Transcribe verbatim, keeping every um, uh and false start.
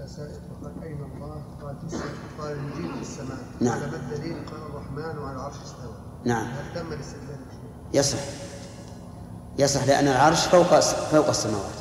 سائل وقال أين الله؟ قال في السماء. قال المجيد في السماء. نعم. على ما الدليل؟ قال الرحمن وعلى العرش استوى. نعم. هل تم الاستدلال؟ يصح يصح لأن العرش فوق فوق السماوات.